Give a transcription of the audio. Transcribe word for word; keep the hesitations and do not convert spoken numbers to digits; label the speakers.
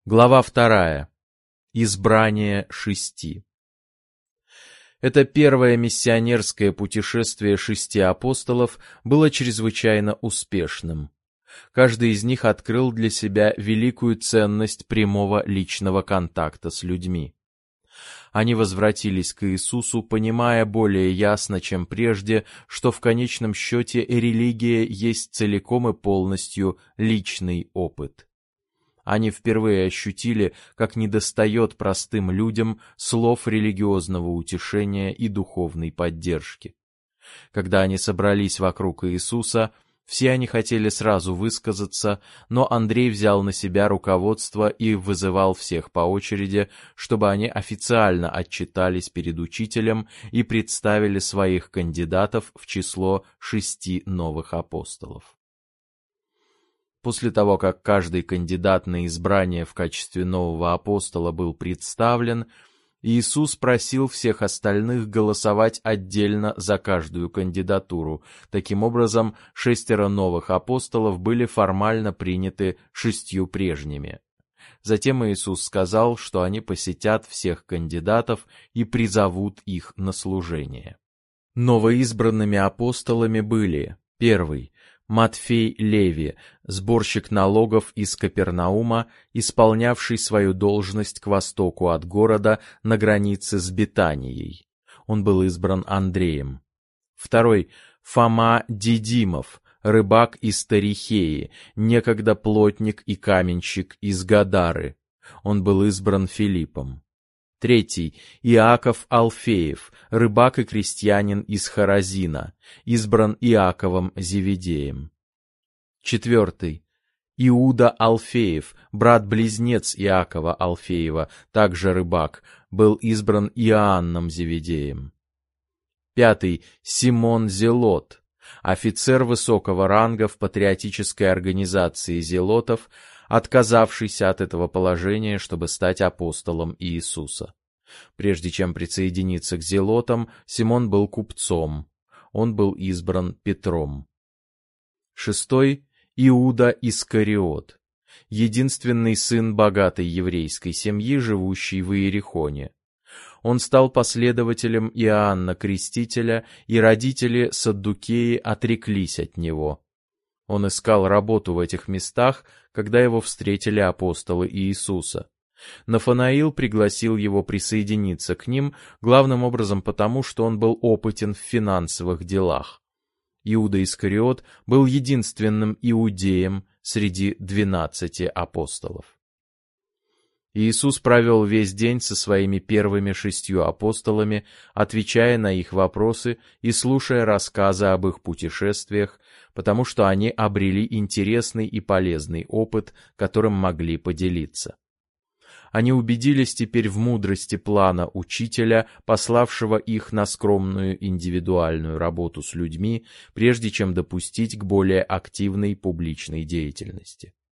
Speaker 1: Глава вторая. Избрание шести. Это первое миссионерское путешествие шести апостолов было чрезвычайно успешным. Каждый из них открыл для себя великую ценность прямого личного контакта с людьми. Они возвратились к Иисусу, понимая более ясно, чем прежде, что в конечном счете религия есть целиком и полностью личный опыт. Они впервые ощутили, как недостает простым людям слов религиозного утешения и духовной поддержки. Когда они собрались вокруг Иисуса, все они хотели сразу высказаться, но Андрей взял на себя руководство и вызывал всех по очереди, чтобы они официально отчитались перед учителем и представили своих кандидатов в число шести новых апостолов. После того, как каждый кандидат на избрание в качестве нового апостола был представлен, Иисус просил всех остальных голосовать отдельно за каждую кандидатуру. Таким образом, шестеро новых апостолов были формально приняты шестью прежними. Затем Иисус сказал, что они посетят всех кандидатов и призовут их на служение. Новоизбранными апостолами были: первый — Матфей Леви, сборщик налогов из Капернаума, исполнявший свою должность к востоку от города на границе с Бетанией. Он был избран Андреем. Второй — Фома Дидимов, рыбак из Тарихеи, некогда плотник и каменщик из Гадары. Он был избран Филиппом. Третий — Иаков Алфеев, рыбак и крестьянин из Хоразина, избран Иаковом Зеведеем. Четвертый — Иуда Алфеев, брат-близнец Иакова Алфеева, также рыбак, был избран Иоанном Зеведеем. Пятый — Симон Зелот, офицер высокого ранга в патриотической организации зелотов, отказавшийся от этого положения, чтобы стать апостолом Иисуса. Прежде чем присоединиться к зелотам, Симон был купцом. Он был избран Петром. Шестой — Иуда Искариот, единственный сын богатой еврейской семьи, живущей в Иерихоне. Он стал последователем Иоанна Крестителя, и родители Саддукеи отреклись от него. Он искал работу в этих местах, когда его встретили апостолы Иисуса. Нафанаил пригласил его присоединиться к ним, главным образом потому, что он был опытен в финансовых делах. Иуда Искариот был единственным иудеем среди двенадцати апостолов. Иисус провел весь день со своими первыми шестью апостолами, отвечая на их вопросы и слушая рассказы об их путешествиях, потому что они обрели интересный и полезный опыт, которым могли поделиться. Они убедились теперь в мудрости плана учителя, пославшего их на скромную индивидуальную работу с людьми, прежде чем допустить к более активной публичной деятельности.